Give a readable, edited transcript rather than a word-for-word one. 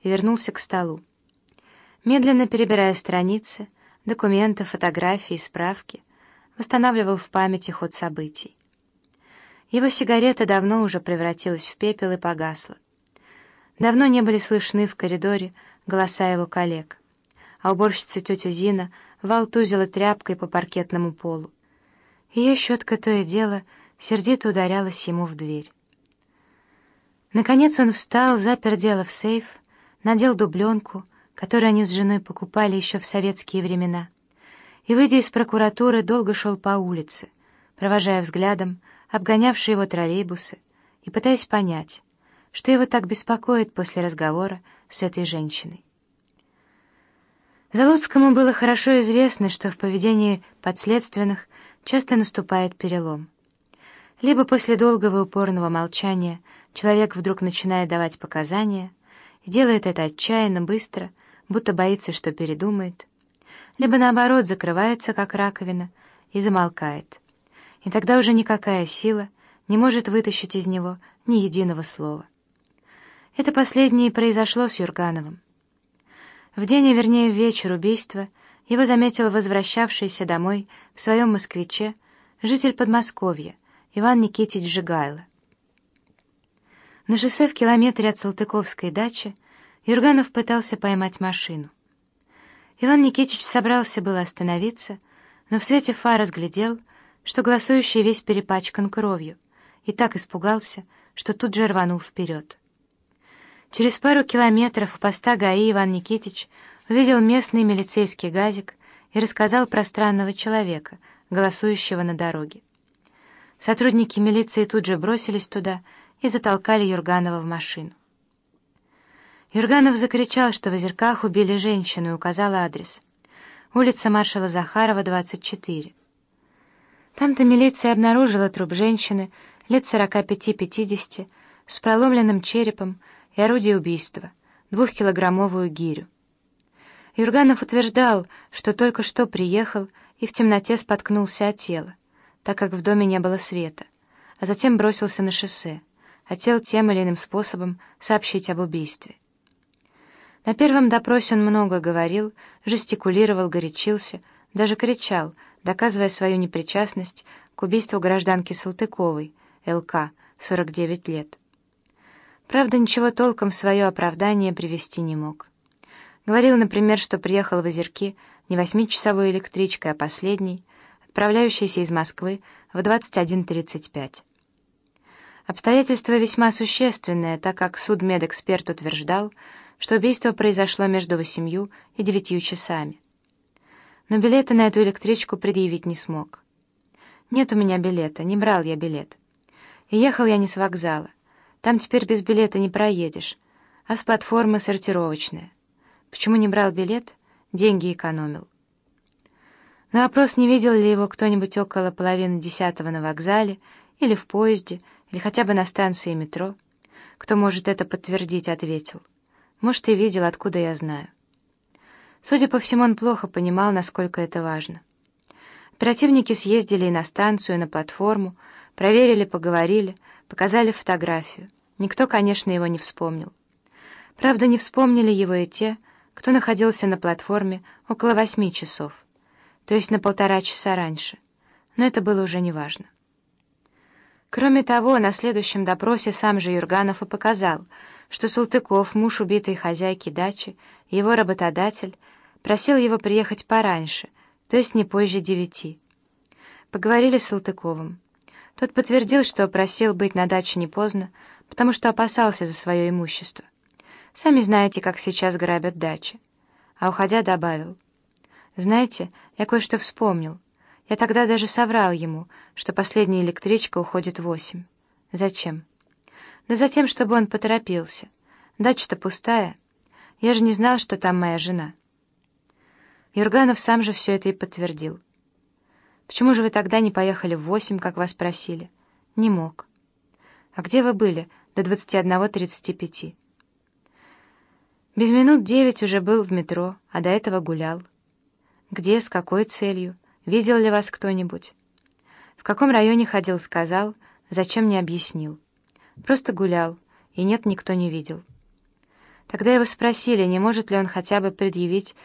и вернулся к столу. Медленно перебирая страницы, документы, фотографии, справки, восстанавливал в памяти ход событий. Его сигарета давно уже превратилась в пепел и погасла. Давно не были слышны в коридоре голоса его коллег, а уборщица тетя Зина валтузила тряпкой по паркетному полу. Ее щетка то и дело сердито ударялась ему в дверь. Наконец он встал, запер дело в сейф, надел дубленку, которую они с женой покупали еще в советские времена, и, выйдя из прокуратуры, долго шел по улице, провожая взглядом обгонявшие его троллейбусы и пытаясь понять, что его так беспокоит после разговора с этой женщиной. Залуцкому было хорошо известно, что в поведении подследственных часто наступает перелом. Либо после долгого и упорного молчания человек вдруг начинает давать показания и делает это отчаянно, быстро, будто боится, что передумает, либо наоборот закрывается, как раковина, и замолкает. И тогда уже никакая сила не может вытащить из него ни единого слова. Это последнее и произошло с Юргановым. В день, а вернее в вечер убийства, его заметил возвращавшийся домой в своем «Москвиче» житель Подмосковья Иван Никитич Жигайло. На шоссе в километре от Салтыковской дачи Юрганов пытался поймать машину. Иван Никитич собрался было остановиться, но в свете фар разглядел, что голосующий весь перепачкан кровью, и так испугался, что тут же рванул вперед. Через пару километров у поста ГАИ Иван Никитич увидел местный милицейский газик и рассказал про странного человека, голосующего на дороге. Сотрудники милиции тут же бросились туда и затолкали Юрганова в машину. Юрганов закричал, что в Озерках убили женщину, и указал адрес. Улица маршала Захарова, 24. Там-то милиция обнаружила труп женщины лет 45-50 с проломленным черепом и орудие убийства, 2-килограммовую гирю. Юрганов утверждал, что только что приехал и в темноте споткнулся о тело, так как в доме не было света, а затем бросился на шоссе, хотел тем или иным способом сообщить об убийстве. На первом допросе он много говорил, жестикулировал, горячился, даже кричал, доказывая свою непричастность к убийству гражданки Салтыковой, ЛК, 49 лет. Правда, ничего толком в свое оправдание привести не мог. Говорил, например, что приехал в Озерки не 8-часовой электричкой, а последней, отправляющейся из Москвы в 21:35. Обстоятельство весьма существенное, так как судмедэксперт утверждал, что убийство произошло между 8 и 9 часами. Но билета на эту электричку предъявить не смог. «Нет у меня билета, не брал я билет. И ехал я не с вокзала. Там теперь без билета не проедешь, а с платформы сортировочная. Почему не брал билет? Деньги экономил». На вопрос, не видел ли его кто-нибудь около 9:30 на вокзале, или в поезде, или хотя бы на станции метро, кто может это подтвердить, ответил: «Может, и видел, откуда я знаю». Судя по всему, он плохо понимал, насколько это важно. Оперативники съездили и на станцию, и на платформу, проверили, поговорили, показали фотографию. Никто, конечно, его не вспомнил. Правда, не вспомнили его и те, кто находился на платформе около 8 часов, то есть на 1,5 часа раньше, но это было уже неважно. Кроме того, на следующем допросе сам же Юрганов и показал, что Салтыков, муж убитой хозяйки дачи, и его работодатель, просил его приехать пораньше, то есть не позже 9. Поговорили с Салтыковым. Тот подтвердил, что просил быть на даче не поздно, потому что опасался за свое имущество. Сами знаете, как сейчас грабят дачи. А уходя добавил: «Знаете, я кое-что вспомнил. Я тогда даже соврал ему, что последняя электричка уходит в 8. Зачем? Да затем, чтобы он поторопился. Дача-то пустая. Я же не знал, что там моя жена». Юрганов сам же все это и подтвердил. «Почему же вы тогда не поехали в 8, как вас просили?» «Не мог». «А где вы были до 21:35?» «Без минут 9 уже был в метро, а до этого гулял». «Где, с какой целью? Видел ли вас кто-нибудь?» «В каком районе ходил, сказал, зачем не объяснил. Просто гулял, и нет, никто не видел». Тогда его спросили, не может ли он хотя бы предъявить